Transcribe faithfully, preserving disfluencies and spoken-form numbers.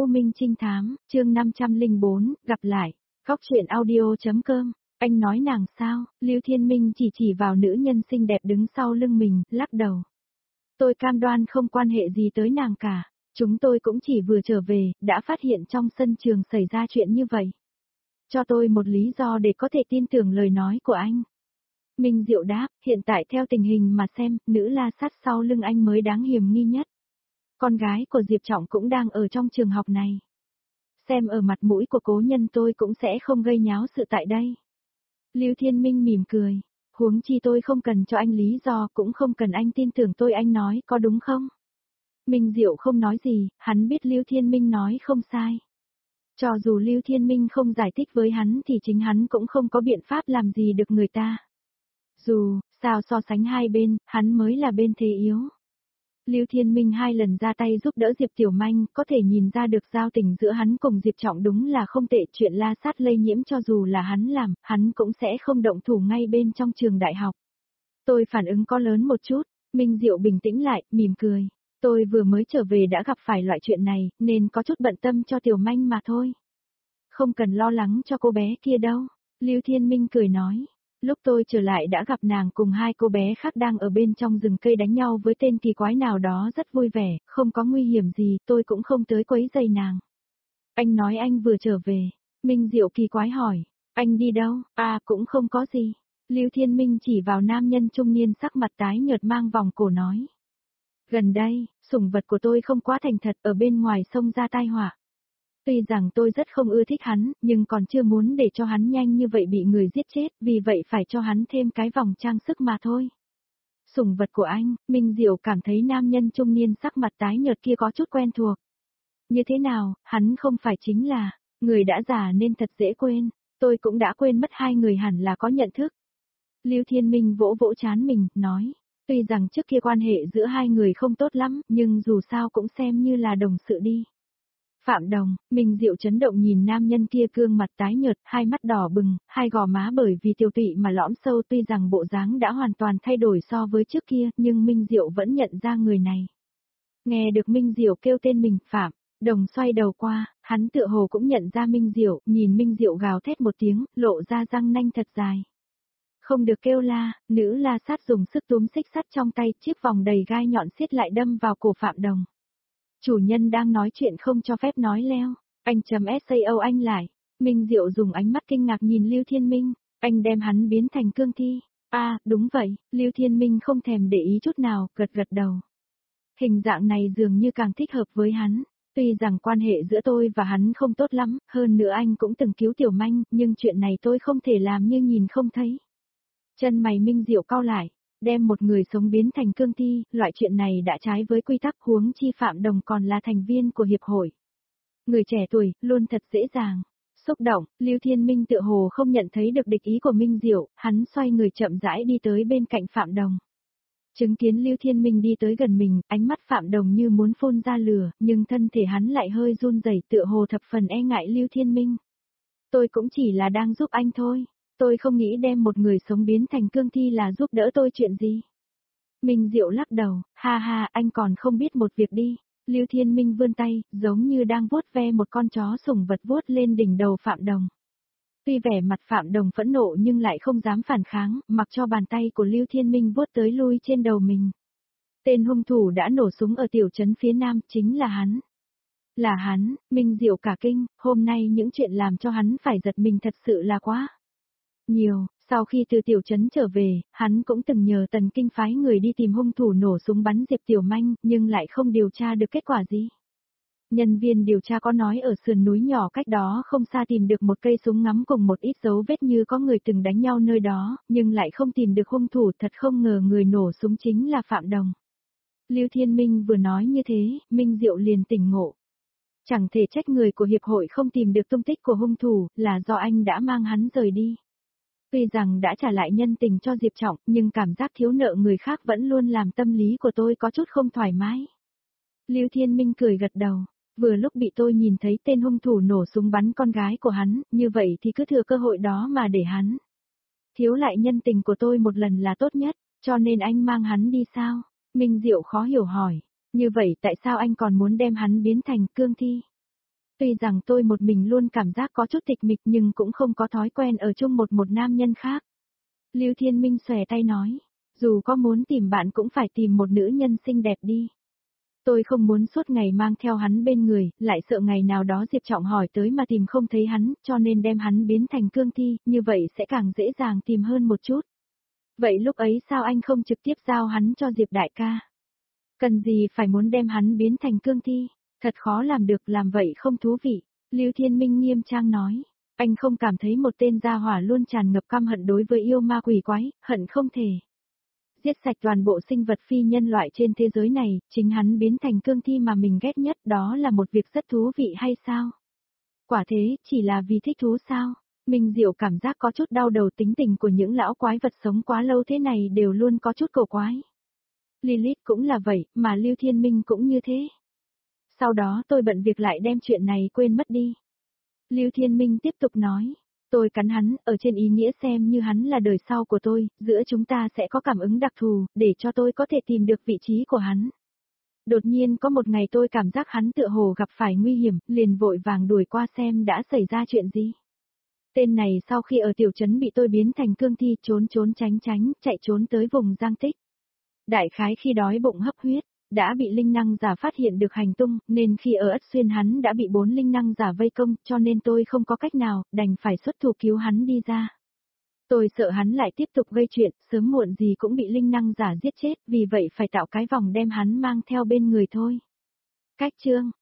U Minh Trinh Thám, chương năm trăm lẻ bốn, gặp lại. Góc truyện audio.com. Anh nói nàng sao? Lưu Thiên Minh chỉ chỉ vào nữ nhân xinh đẹp đứng sau lưng mình, lắc đầu. Tôi cam đoan không quan hệ gì tới nàng cả. Chúng tôi cũng chỉ vừa trở về, đã phát hiện trong sân trường xảy ra chuyện như vậy. Cho tôi một lý do để có thể tin tưởng lời nói của anh. Minh Diệu đáp, hiện tại theo tình hình mà xem, nữ la sát sau lưng anh mới đáng hiểm nghi nhất. Con gái của Diệp Trọng cũng đang ở trong trường học này. Xem ở mặt mũi của cố nhân tôi cũng sẽ không gây nháo sự tại đây. Lưu Thiên Minh mỉm cười. Huống chi tôi không cần cho anh lý do, cũng không cần anh tin tưởng tôi, anh nói có đúng không? Minh Diệu không nói gì, hắn biết Lưu Thiên Minh nói không sai. Cho dù Lưu Thiên Minh không giải thích với hắn thì chính hắn cũng không có biện pháp làm gì được người ta. Dù, sao so sánh hai bên, hắn mới là bên thế yếu. Lưu Thiên Minh hai lần ra tay giúp đỡ Diệp Tiểu Manh, có thể nhìn ra được giao tình giữa hắn cùng Diệp Trọng đúng là không tệ. Chuyện la sát lây nhiễm cho dù là hắn làm, hắn cũng sẽ không động thủ ngay bên trong trường đại học. Tôi phản ứng có lớn một chút, Minh Diệu bình tĩnh lại, mỉm cười. Tôi vừa mới trở về đã gặp phải loại chuyện này, nên có chút bận tâm cho Tiểu Manh mà thôi. Không cần lo lắng cho cô bé kia đâu, Lưu Thiên Minh cười nói. Lúc tôi trở lại đã gặp nàng cùng hai cô bé khác đang ở bên trong rừng cây đánh nhau với tên kỳ quái nào đó rất vui vẻ, không có nguy hiểm gì, tôi cũng không tới quấy rầy nàng. Anh nói anh vừa trở về, Minh Diệu kỳ quái hỏi, anh đi đâu? À, cũng không có gì. Lưu Thiên Minh chỉ vào nam nhân trung niên sắc mặt tái nhợt mang vòng cổ nói. Gần đây, sủng vật của tôi không quá thành thật, ở bên ngoài xông ra tai họa. Tuy rằng tôi rất không ưa thích hắn, nhưng còn chưa muốn để cho hắn nhanh như vậy bị người giết chết, vì vậy phải cho hắn thêm cái vòng trang sức mà thôi. Sủng vật của anh, Minh Diệu cảm thấy nam nhân trung niên sắc mặt tái nhợt kia có chút quen thuộc. Như thế nào, hắn không phải chính là, người đã già nên thật dễ quên, tôi cũng đã quên mất hai người hẳn là có nhận thức. Lưu Thiên Minh vỗ vỗ trán mình, nói, tuy rằng trước kia quan hệ giữa hai người không tốt lắm, nhưng dù sao cũng xem như là đồng sự đi. Phạm Đồng, Minh Diệu chấn động nhìn nam nhân kia gương mặt tái nhợt, hai mắt đỏ bừng, hai gò má bởi vì tiêu tụy mà lõm sâu, tuy rằng bộ dáng đã hoàn toàn thay đổi so với trước kia, nhưng Minh Diệu vẫn nhận ra người này. Nghe được Minh Diệu kêu tên mình, Phạm Đồng xoay đầu qua, hắn tựa hồ cũng nhận ra Minh Diệu, nhìn Minh Diệu gào thét một tiếng, lộ ra răng nanh thật dài. Không được kêu la, nữ la sát dùng sức túm xích sắt trong tay, chiếc vòng đầy gai nhọn xiết lại đâm vào cổ Phạm Đồng. Chủ nhân đang nói chuyện không cho phép nói leo. Anh chấm sao anh lại. Minh Diệu dùng ánh mắt kinh ngạc nhìn Lưu Thiên Minh. Anh đem hắn biến thành cương thi. À, đúng vậy, Lưu Thiên Minh không thèm để ý chút nào, gật gật đầu. Hình dạng này dường như càng thích hợp với hắn. Tuy rằng quan hệ giữa tôi và hắn không tốt lắm, hơn nữa anh cũng từng cứu Tiểu Manh, nhưng chuyện này tôi không thể làm như nhìn không thấy. Chân mày Minh Diệu cau lại. Đem một người sống biến thành cương thi, loại chuyện này đã trái với quy tắc, huống chi Phạm Đồng còn là thành viên của hiệp hội. Người trẻ tuổi, luôn thật dễ dàng. Xúc động, Lưu Thiên Minh tựa hồ không nhận thấy được địch ý của Minh Diệu, hắn xoay người chậm rãi đi tới bên cạnh Phạm Đồng. Chứng kiến Lưu Thiên Minh đi tới gần mình, ánh mắt Phạm Đồng như muốn phun ra lửa, nhưng thân thể hắn lại hơi run rẩy, tựa hồ thập phần e ngại Lưu Thiên Minh. Tôi cũng chỉ là đang giúp anh thôi. Tôi không nghĩ đem một người sống biến thành cương thi là giúp đỡ tôi chuyện gì. Minh Diệu lắc đầu, ha ha, anh còn không biết một việc đi. Lưu Thiên Minh vươn tay, giống như đang vuốt ve một con chó sủng vật vuốt lên đỉnh đầu Phạm Đồng. Tuy vẻ mặt Phạm Đồng phẫn nộ nhưng lại không dám phản kháng, mặc cho bàn tay của Lưu Thiên Minh vuốt tới lui trên đầu mình. Tên hung thủ đã nổ súng ở tiểu trấn phía nam, chính là hắn. Là hắn, Minh Diệu cả kinh, hôm nay những chuyện làm cho hắn phải giật mình thật sự là quá nhiều. Sau khi từ tiểu trấn trở về, hắn cũng từng nhờ Tần Kinh phái người đi tìm hung thủ nổ súng bắn Diệp Tiểu Manh, nhưng lại không điều tra được kết quả gì. Nhân viên điều tra có nói ở sườn núi nhỏ cách đó không xa tìm được một cây súng ngắm cùng một ít dấu vết như có người từng đánh nhau nơi đó, nhưng lại không tìm được hung thủ, thật không ngờ người nổ súng chính là Phạm Đồng. Lưu Thiên Minh vừa nói như thế, Minh Diệu liền tỉnh ngộ. Chẳng thể trách người của hiệp hội không tìm được tung tích của hung thủ, là do anh đã mang hắn rời đi. Tuy rằng đã trả lại nhân tình cho Diệp Trọng, nhưng cảm giác thiếu nợ người khác vẫn luôn làm tâm lý của tôi có chút không thoải mái. Lưu Thiên Minh cười gật đầu, vừa lúc bị tôi nhìn thấy tên hung thủ nổ súng bắn con gái của hắn, như vậy thì cứ thừa cơ hội đó mà để hắn thiếu lại nhân tình của tôi một lần là tốt nhất, cho nên anh mang hắn đi sao? Minh Diệu khó hiểu hỏi, như vậy tại sao anh còn muốn đem hắn biến thành cương thi? Tuy rằng tôi một mình luôn cảm giác có chút tịch mịch nhưng cũng không có thói quen ở chung một một nam nhân khác. Lưu Thiên Minh xòe tay nói, dù có muốn tìm bạn cũng phải tìm một nữ nhân xinh đẹp đi. Tôi không muốn suốt ngày mang theo hắn bên người, lại sợ ngày nào đó Diệp Trọng hỏi tới mà tìm không thấy hắn, cho nên đem hắn biến thành cương thi, như vậy sẽ càng dễ dàng tìm hơn một chút. Vậy lúc ấy sao anh không trực tiếp giao hắn cho Diệp đại ca? Cần gì phải muốn đem hắn biến thành cương thi? Thật khó làm được, làm vậy không thú vị. Lưu Thiên Minh nghiêm trang nói. Anh không cảm thấy một tên gia hỏa luôn tràn ngập căm hận đối với yêu ma quỷ quái, hận không thể giết sạch toàn bộ sinh vật phi nhân loại trên thế giới này, chính hắn biến thành cương thi mà mình ghét nhất, đó là một việc rất thú vị hay sao? Quả thế, chỉ là vì thích thú sao? Minh Diệu cảm giác có chút đau đầu, tính tình của những lão quái vật sống quá lâu thế này đều luôn có chút cổ quái. Lilith cũng là vậy, mà Lưu Thiên Minh cũng như thế. Sau đó tôi bận việc lại đem chuyện này quên mất đi. Lưu Thiên Minh tiếp tục nói. Tôi cắn hắn, ở trên ý nghĩa xem như hắn là đời sau của tôi, giữa chúng ta sẽ có cảm ứng đặc thù, để cho tôi có thể tìm được vị trí của hắn. Đột nhiên có một ngày tôi cảm giác hắn tựa hồ gặp phải nguy hiểm, liền vội vàng đuổi qua xem đã xảy ra chuyện gì. Tên này sau khi ở tiểu trấn bị tôi biến thành cương thi trốn trốn tránh tránh, chạy trốn tới vùng Giang Tích. Đại khái khi đói bụng hấp huyết, đã bị linh năng giả phát hiện được hành tung, nên khi ở Ất Xuyên hắn đã bị bốn linh năng giả vây công, cho nên tôi không có cách nào, đành phải xuất thủ cứu hắn đi ra. Tôi sợ hắn lại tiếp tục gây chuyện, sớm muộn gì cũng bị linh năng giả giết chết, vì vậy phải tạo cái vòng đem hắn mang theo bên người thôi. Cách chương